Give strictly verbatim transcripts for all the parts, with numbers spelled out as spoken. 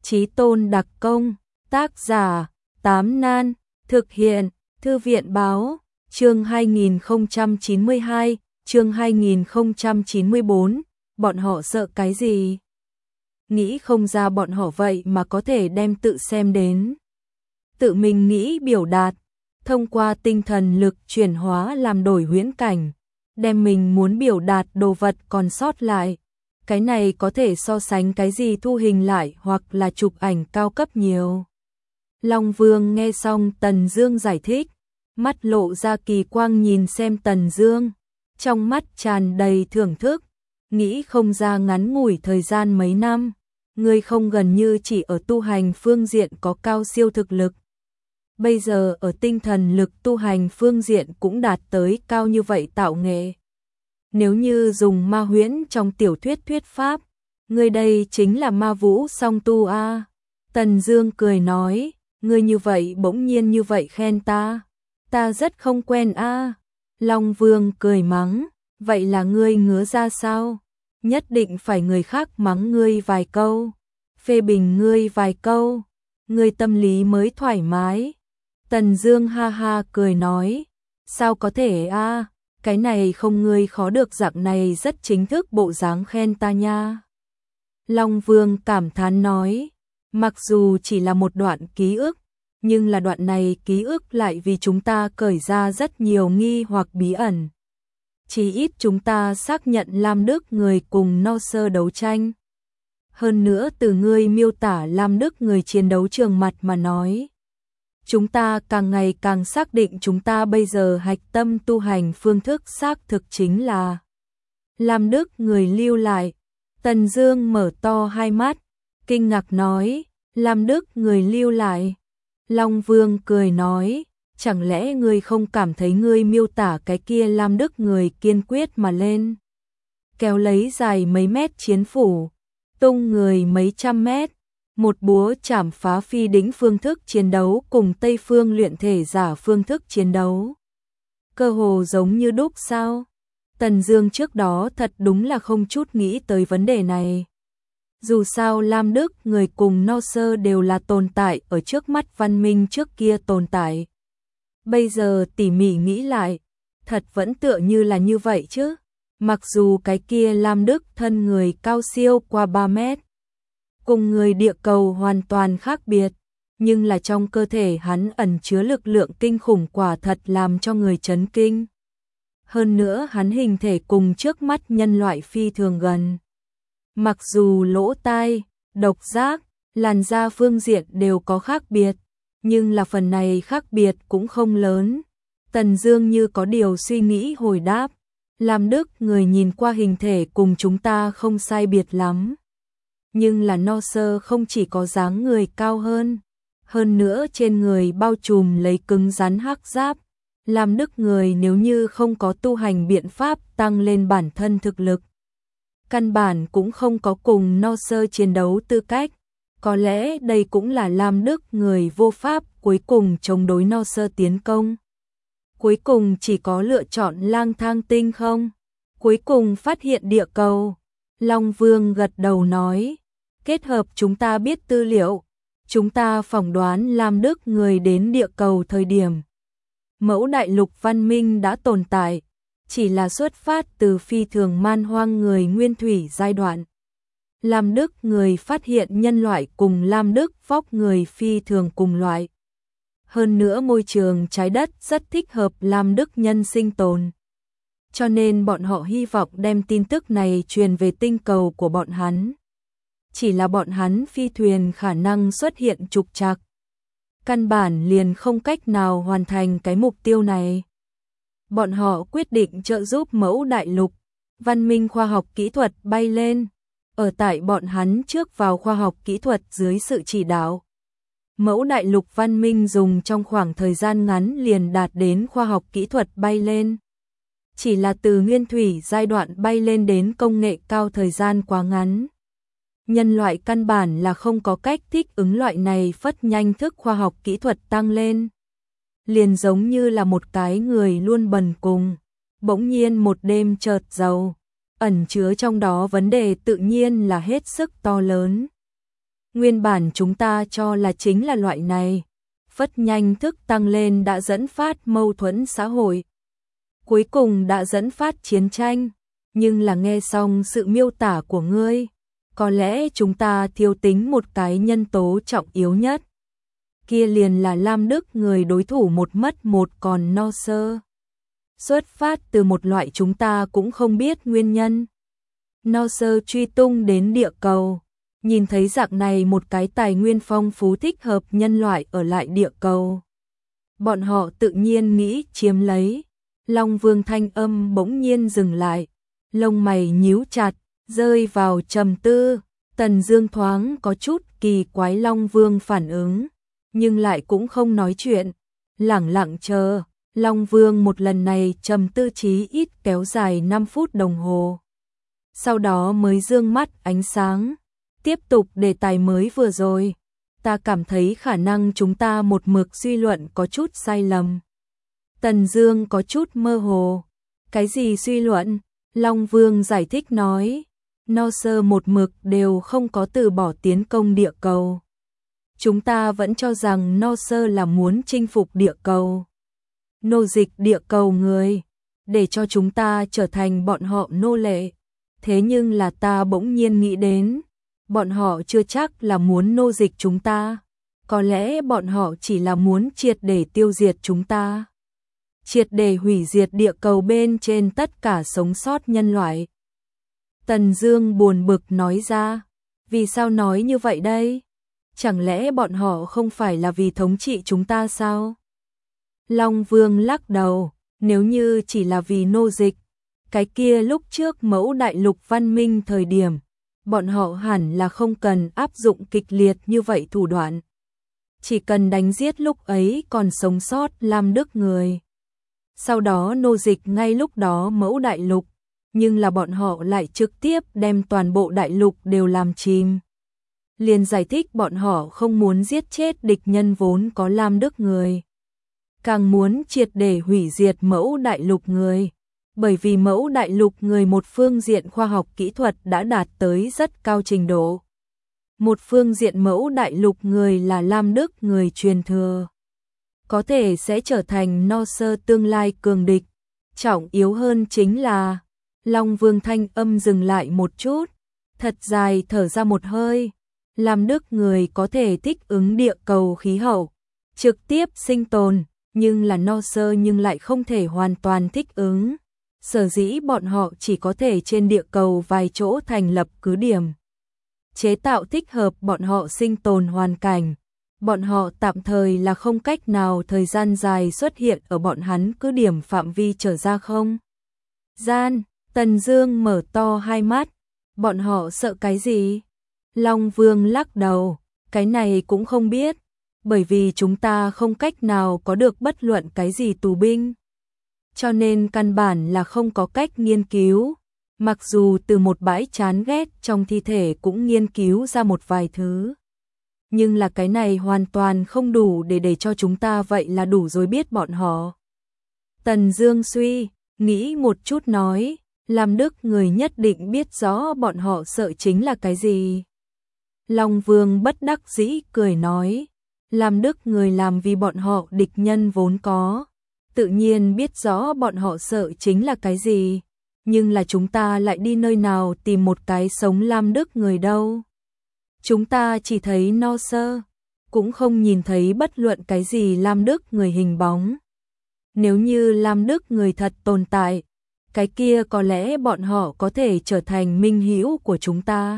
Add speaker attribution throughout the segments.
Speaker 1: Chí Tôn đặc công, tác giả, Tám Nan, thực hiện, Thư viện báo, chương hai nghìn không trăm chín mươi hai, chương hai nghìn không trăm chín mươi bốn, bọn họ sợ cái gì? Nghĩ không ra bọn họ vậy mà có thể đem tự xem đến. Tự mình nghĩ biểu đạt, thông qua tinh thần lực chuyển hóa làm đổi huyễn cảnh, đem mình muốn biểu đạt đồ vật còn sót lại. Cái này có thể so sánh cái gì thu hình lại hoặc là chụp ảnh cao cấp nhiều. Long Vương nghe xong Tần Dương giải thích, mắt lộ ra kỳ quang nhìn xem Tần Dương, trong mắt tràn đầy thưởng thức, nghĩ không ra ngắn ngủi thời gian mấy năm, ngươi không gần như chỉ ở tu hành phương diện có cao siêu thực lực. Bây giờ ở tinh thần lực tu hành phương diện cũng đạt tới cao như vậy tạo nghệ. Nếu như dùng ma huyễn trong tiểu thuyết thuyết pháp, ngươi đây chính là ma vũ song tu a. À. Tần Dương cười nói, ngươi như vậy bỗng nhiên như vậy khen ta, ta rất không quen a. À. Long Vương cười mắng, vậy là ngươi ngứa ra sao? Nhất định phải người khác mắng ngươi vài câu, phê bình ngươi vài câu, ngươi tâm lý mới thoải mái. Tần Dương ha ha cười nói, sao có thể a, à? Cái này không ngươi khó được, dạng này rất chính thức bộ dáng khen ta nha. Long Vương cảm thán nói, mặc dù chỉ là một đoạn ký ức, nhưng là đoạn này ký ức lại vì chúng ta cởi ra rất nhiều nghi hoặc bí ẩn. Chỉ ít chúng ta xác nhận Lam Đức người cùng No Sơ đấu tranh. Hơn nữa từ ngươi miêu tả Lam Đức người chiến đấu trường mặt mà nói, chúng ta càng ngày càng xác định chúng ta bây giờ hạch tâm tu hành phương thức xác thực chính là Lam Đức người lưu lại. Tần Dương mở to hai mắt, kinh ngạc nói, Lam Đức người lưu lại. Long Vương cười nói, chẳng lẽ ngươi không cảm thấy ngươi miêu tả cái kia Lam Đức người kiên quyết mà lên, kéo lấy dài mấy mét chiến phủ, tung người mấy trăm mét, một búa chảm phá phi đỉnh phương thức chiến đấu cùng Tây phương luyện thể giả phương thức chiến đấu, cơ hồ giống như đúc sao? Tần Dương trước đó thật đúng là không chút nghĩ tới vấn đề này. Dù sao Lam Đức người cùng No Sơ đều là tồn tại ở trước mắt văn minh trước kia tồn tại. Bây giờ tỉ mỉ nghĩ lại, thật vẫn tựa như là như vậy chứ. Mặc dù cái kia Lam Đức thân người cao siêu qua ba mét, cùng người địa cầu hoàn toàn khác biệt, nhưng là trong cơ thể hắn ẩn chứa lực lượng kinh khủng quả thật làm cho người chấn kinh. Hơn nữa hắn hình thể cùng trước mắt nhân loại phi thường gần. Mặc dù lỗ tai, độc giác, làn da phương diện đều có khác biệt, nhưng là phần này khác biệt cũng không lớn. Tần Dương như có điều suy nghĩ hồi đáp, Lam Đức người nhìn qua hình thể cùng chúng ta không sai biệt lắm. Nhưng là No Sơ không chỉ có dáng người cao hơn, hơn nữa trên người bao trùm lấy cứng rắn hắc giáp. Lam Đức người nếu như không có tu hành biện pháp tăng lên bản thân thực lực, căn bản cũng không có cùng No Sơ chiến đấu tư cách. Có lẽ đây cũng là Lam Đức người vô pháp cuối cùng chống đối No Sơ tiến công. Cuối cùng chỉ có lựa chọn lang thang tinh không? Cuối cùng phát hiện địa cầu. Long Vương gật đầu nói, kết hợp chúng ta biết tư liệu, chúng ta phỏng đoán Lam Đức người đến địa cầu thời điểm Mẫu đại lục văn minh đã tồn tại, chỉ là xuất phát từ phi thường man hoang người nguyên thủy giai đoạn. Lam Đức người phát hiện nhân loại cùng Lam Đức vóc người phi thường cùng loại. Hơn nữa môi trường trái đất rất thích hợp Lam Đức nhân sinh tồn. Cho nên bọn họ hy vọng đem tin tức này truyền về tinh cầu của bọn hắn. Chỉ là bọn hắn phi thuyền khả năng xuất hiện trục trặc, căn bản liền không cách nào hoàn thành cái mục tiêu này. Bọn họ quyết định trợ giúp mẫu đại lục, văn minh khoa học kỹ thuật bay lên, ở tại bọn hắn trước vào khoa học kỹ thuật dưới sự chỉ đạo. Mẫu đại lục văn minh dùng trong khoảng thời gian ngắn liền đạt đến khoa học kỹ thuật bay lên. Chỉ là từ nguyên thủy giai đoạn bay lên đến công nghệ cao thời gian quá ngắn. Nhân loại căn bản là không có cách thích ứng loại này phất nhanh thức khoa học kỹ thuật tăng lên. Liền giống như là một cái người luôn bần cùng, bỗng nhiên một đêm chợt giàu, ẩn chứa trong đó vấn đề tự nhiên là hết sức to lớn. Nguyên bản chúng ta cho là chính là loại này, phất nhanh thức tăng lên đã dẫn phát mâu thuẫn xã hội. Cuối cùng đã dẫn phát chiến tranh, nhưng là nghe xong sự miêu tả của ngươi, có lẽ chúng ta thiếu tính một cái nhân tố trọng yếu nhất. Kia liền là Lam Đức người đối thủ một mất một còn no sơ. Xuất phát từ một loại chúng ta cũng không biết nguyên nhân. No sơ truy tung đến địa cầu, nhìn thấy dạng này một cái tài nguyên phong phú thích hợp nhân loại ở lại địa cầu. Bọn họ tự nhiên nghĩ chiếm lấy. Long Vương thanh âm bỗng nhiên dừng lại, lông mày nhíu chặt, rơi vào trầm tư. Tần Dương thoáng có chút kỳ quái Long Vương phản ứng, nhưng lại cũng không nói chuyện, lẳng lặng chờ. Long Vương một lần này trầm tư chí ít kéo dài năm phút đồng hồ. Sau đó mới dương mắt ánh sáng, tiếp tục đề tài mới vừa rồi. Ta cảm thấy khả năng chúng ta một mực suy luận có chút sai lầm. Tần Dương có chút mơ hồ. Cái gì suy luận? Long Vương giải thích nói. No sơ một mực đều không có từ bỏ tiến công địa cầu. Chúng ta vẫn cho rằng No sơ là muốn chinh phục địa cầu, nô dịch địa cầu người, để cho chúng ta trở thành bọn họ nô lệ. Thế nhưng là ta bỗng nhiên nghĩ đến, bọn họ chưa chắc là muốn nô dịch chúng ta. Có lẽ bọn họ chỉ là muốn triệt để tiêu diệt chúng ta, triệt để hủy diệt địa cầu bên trên tất cả sống sót nhân loại. Tần Dương buồn bực nói ra. Vì sao nói như vậy đây? Chẳng lẽ bọn họ không phải là vì thống trị chúng ta sao? Long Vương lắc đầu. Nếu như chỉ là vì nô dịch, cái kia lúc trước Mẫu Đại Lục văn minh thời điểm, bọn họ hẳn là không cần áp dụng kịch liệt như vậy thủ đoạn. Chỉ cần đánh giết lúc ấy còn sống sót Lam Đức người, sau đó nô dịch ngay lúc đó Mẫu Đại Lục, nhưng là bọn họ lại trực tiếp đem toàn bộ đại lục đều làm chìm. Liền giải thích bọn họ không muốn giết chết địch nhân vốn có Lam Đức người, càng muốn triệt để hủy diệt Mẫu Đại Lục người, bởi vì Mẫu Đại Lục người một phương diện khoa học kỹ thuật đã đạt tới rất cao trình độ. Một phương diện Mẫu Đại Lục người là Lam Đức người truyền thừa, có thể sẽ trở thành No sơ tương lai cường địch. Trọng yếu hơn chính là, Long Vương thanh âm dừng lại một chút, thật dài thở ra một hơi. Lam Đức người có thể thích ứng địa cầu khí hậu, trực tiếp sinh tồn, nhưng là No sơ nhưng lại không thể hoàn toàn thích ứng. Sở dĩ bọn họ chỉ có thể trên địa cầu vài chỗ thành lập cứ điểm, chế tạo thích hợp bọn họ sinh tồn hoàn cảnh. Bọn họ tạm thời là không cách nào thời gian dài xuất hiện ở bọn hắn cứ điểm phạm vi trở ra không gian. Tần Dương mở to hai mắt. Bọn họ sợ cái gì? Long Vương lắc đầu. Cái này cũng không biết, bởi vì chúng ta không cách nào có được bất luận cái gì tù binh, cho nên căn bản là không có cách nghiên cứu. Mặc dù từ một bãi chán ghét trong thi thể cũng nghiên cứu ra một vài thứ, nhưng là cái này hoàn toàn không đủ để để cho chúng ta vậy là đủ rồi biết bọn họ. Tần Dương suy nghĩ một chút nói, Lam Đức người nhất định biết rõ bọn họ sợ chính là cái gì. Long Vương bất đắc dĩ cười nói, Lam Đức người làm vì bọn họ địch nhân vốn có, tự nhiên biết rõ bọn họ sợ chính là cái gì, nhưng là chúng ta lại đi nơi nào tìm một cái sống Lam Đức người đâu. Chúng ta chỉ thấy No sơ, cũng không nhìn thấy bất luận cái gì Lam Đức người hình bóng. Nếu như Lam Đức người thật tồn tại, cái kia có lẽ bọn họ có thể trở thành minh hữu của chúng ta.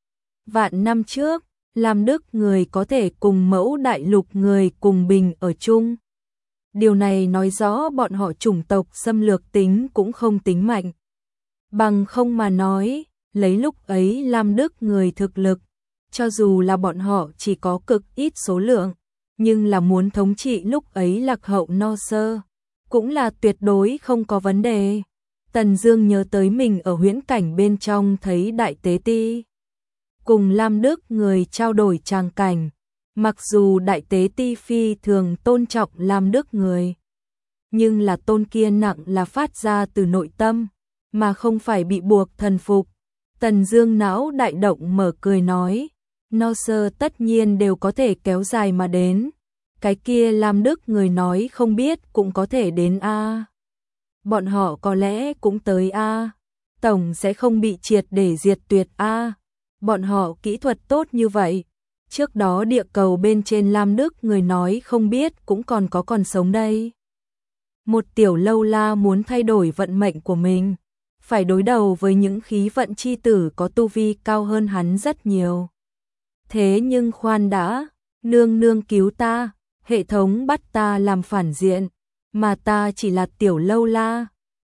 Speaker 1: Vạn năm trước, Lam Đức người có thể cùng Mẫu Đại Lục người cùng bình ở chung. Điều này nói rõ bọn họ chủng tộc xâm lược tính cũng không tính mạnh. Bằng không mà nói, lấy lúc ấy Lam Đức người thực lực, cho dù là bọn họ chỉ có cực ít số lượng, nhưng là muốn thống trị lúc ấy lạc hậu No sơ, cũng là tuyệt đối không có vấn đề. Tần Dương nhớ tới mình ở huyễn cảnh bên trong thấy Đại Tế Ti cùng Lam Đức người trao đổi tràng cảnh. Mặc dù Đại Tế Ti phi thường tôn trọng Lam Đức người, nhưng là tôn kia nặng là phát ra từ nội tâm, mà không phải bị buộc thần phục. Tần Dương não đại động mở cười nói, no sơ tất nhiên đều có thể kéo dài mà đến. Cái kia Lam Đức người nói không biết cũng có thể đến a. Bọn họ có lẽ cũng tới a. Tổng sẽ không bị triệt để diệt tuyệt a. Bọn họ kỹ thuật tốt như vậy. Trước đó địa cầu bên trên Lam Đức người nói không biết cũng còn có còn sống đây. Một tiểu lâu la muốn thay đổi vận mệnh của mình, phải đối đầu với những khí vận chi tử có tu vi cao hơn hắn rất nhiều. Thế nhưng khoan đã, nương nương cứu ta, hệ thống bắt ta làm phản diện, mà ta chỉ là tiểu lâu la,